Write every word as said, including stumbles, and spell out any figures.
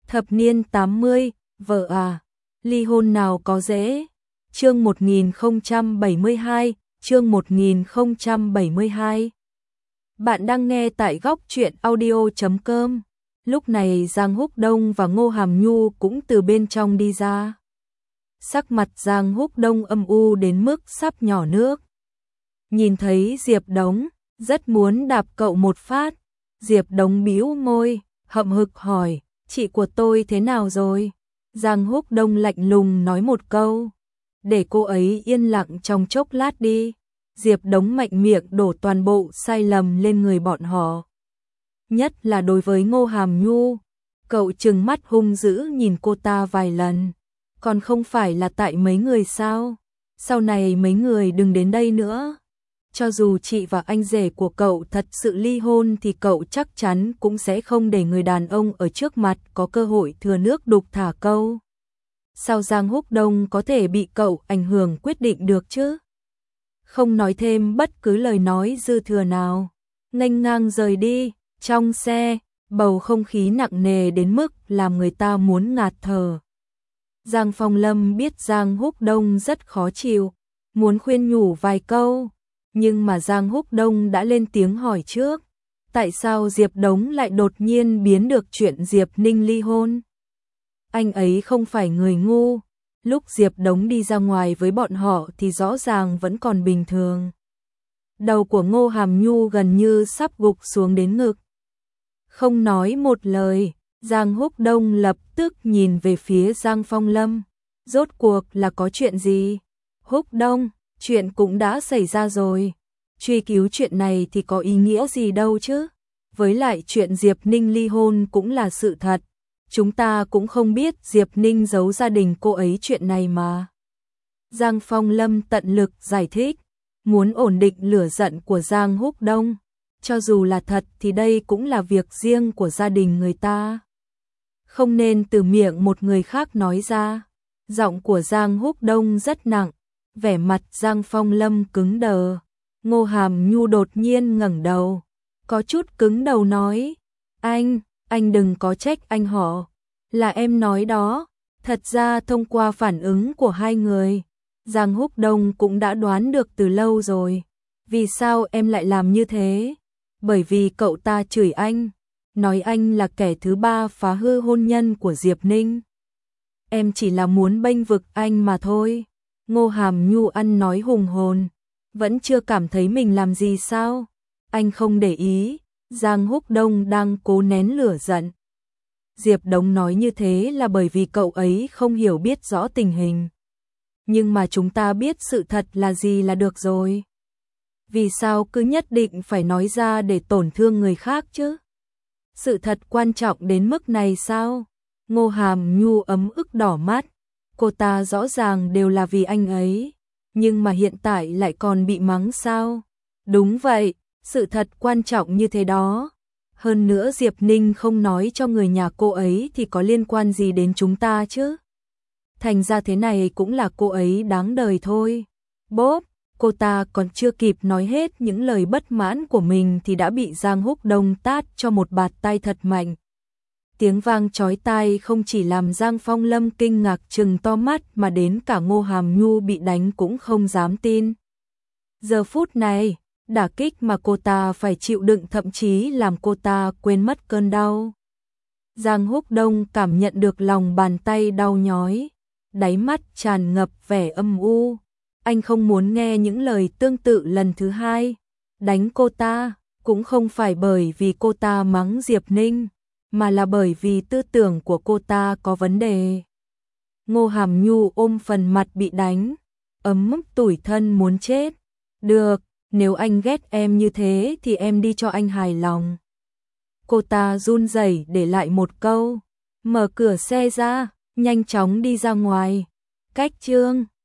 Thập niên tám mươi, vợ à, ly hôn nào có dễ. Chương một nghìn không trăm bảy mươi hai, chương một nghìn không trăm bảy mươi hai. Bạn đang nghe tại góc truyện audio chấm com. Lúc này Giang Húc Đông và Ngô Hàm Nhu cũng từ bên trong đi ra. Sắc mặt Giang Húc Đông âm u đến mức sắp nhỏ nước. Nhìn thấy Diệp Đống, rất muốn đạp cậu một phát. Diệp Đống bĩu môi, hậm hực hỏi, chị của tôi thế nào rồi? Giang Húc Đông lạnh lùng nói một câu, để cô ấy yên lặng trong chốc lát đi. Diệp Đống mạnh miệng đổ toàn bộ sai lầm lên người bọn họ. Nhất là đối với Ngô Hàm Nhu, cậu trừng mắt hung dữ nhìn cô ta vài lần. Còn không phải là tại mấy người sao? Sau này mấy người đừng đến đây nữa. Cho dù chị và anh rể của cậu thật sự ly hôn thì cậu chắc chắn cũng sẽ không để người đàn ông ở trước mặt có cơ hội thừa nước đục thả câu. Sao Giang Húc Đông có thể bị cậu ảnh hưởng quyết định được chứ? Không nói thêm bất cứ lời nói dư thừa nào, nghênh ngang rời đi. Trong xe, bầu không khí nặng nề đến mức làm người ta muốn ngạt thở. Giang Phong Lâm biết Giang Húc Đông rất khó chịu, muốn khuyên nhủ vài câu, nhưng mà Giang Húc Đông đã lên tiếng hỏi trước. Tại sao Diệp Đống lại đột nhiên biến được chuyện Diệp Ninh ly hôn? Anh ấy không phải người ngu, lúc Diệp Đống đi ra ngoài với bọn họ thì rõ ràng vẫn còn bình thường. Đầu của Ngô Hàm Nhu gần như sắp gục xuống đến ngực. Không nói một lời, Giang Húc Đông lập tức nhìn về phía Giang Phong Lâm. Rốt cuộc là có chuyện gì? Húc Đông, chuyện cũng đã xảy ra rồi. Truy cứu chuyện này thì có ý nghĩa gì đâu chứ? Với lại chuyện Diệp Ninh ly hôn cũng là sự thật. Chúng ta cũng không biết Diệp Ninh giấu gia đình cô ấy chuyện này mà. Giang Phong Lâm tận lực giải thích, muốn ổn định lửa giận của Giang Húc Đông. Cho dù là thật thì đây cũng là việc riêng của gia đình người ta. Không nên từ miệng một người khác nói ra. Giọng của Giang Húc Đông rất nặng, vẻ mặt Giang Phong Lâm cứng đờ. Ngô Hàm Nhu đột nhiên ngẩng đầu, có chút cứng đầu nói, anh, anh đừng có trách anh họ. Là em nói đó. Thật ra thông qua phản ứng của hai người, Giang Húc Đông cũng đã đoán được từ lâu rồi. Vì sao em lại làm như thế? Bởi vì cậu ta chửi anh, nói anh là kẻ thứ ba phá hư hôn nhân của Diệp Ninh. Em chỉ là muốn bênh vực anh mà thôi. Ngô Hàm Nhu ăn nói hùng hồn, vẫn chưa cảm thấy mình làm gì sao? Anh không để ý, Giang Húc Đông đang cố nén lửa giận. Diệp Đống nói như thế là bởi vì cậu ấy không hiểu biết rõ tình hình. Nhưng mà chúng ta biết sự thật là gì là được rồi. Vì sao cứ nhất định phải nói ra để tổn thương người khác chứ? Sự thật quan trọng đến mức này sao? Ngô Hàm Nhu ấm ức đỏ mắt. Cô ta rõ ràng đều là vì anh ấy, nhưng mà hiện tại lại còn bị mắng sao? Đúng vậy, sự thật quan trọng như thế đó. Hơn nữa Diệp Ninh không nói cho người nhà cô ấy thì có liên quan gì đến chúng ta chứ? Thành ra thế này cũng là cô ấy đáng đời thôi. Bốp, cô ta còn chưa kịp nói hết những lời bất mãn của mình thì đã bị Giang Húc Đông tát cho một bạt tay thật mạnh. Tiếng vang chói tai không chỉ làm Giang Phong Lâm kinh ngạc trừng to mắt mà đến cả Ngô Hàm Nhu bị đánh cũng không dám tin. Giờ phút này, đả kích mà cô ta phải chịu đựng thậm chí làm cô ta quên mất cơn đau. Giang Húc Đông cảm nhận được lòng bàn tay đau nhói, đáy mắt tràn ngập vẻ âm u. Anh không muốn nghe những lời tương tự lần thứ hai. Đánh cô ta cũng không phải bởi vì cô ta mắng Diệp Ninh, mà là bởi vì tư tưởng của cô ta có vấn đề. Ngô Hàm Nhu ôm phần mặt bị đánh, ấm tủi thân muốn chết. Được, nếu anh ghét em như thế thì em đi cho anh hài lòng. Cô ta run rẩy để lại một câu, mở cửa xe ra, nhanh chóng đi ra ngoài. Cách chương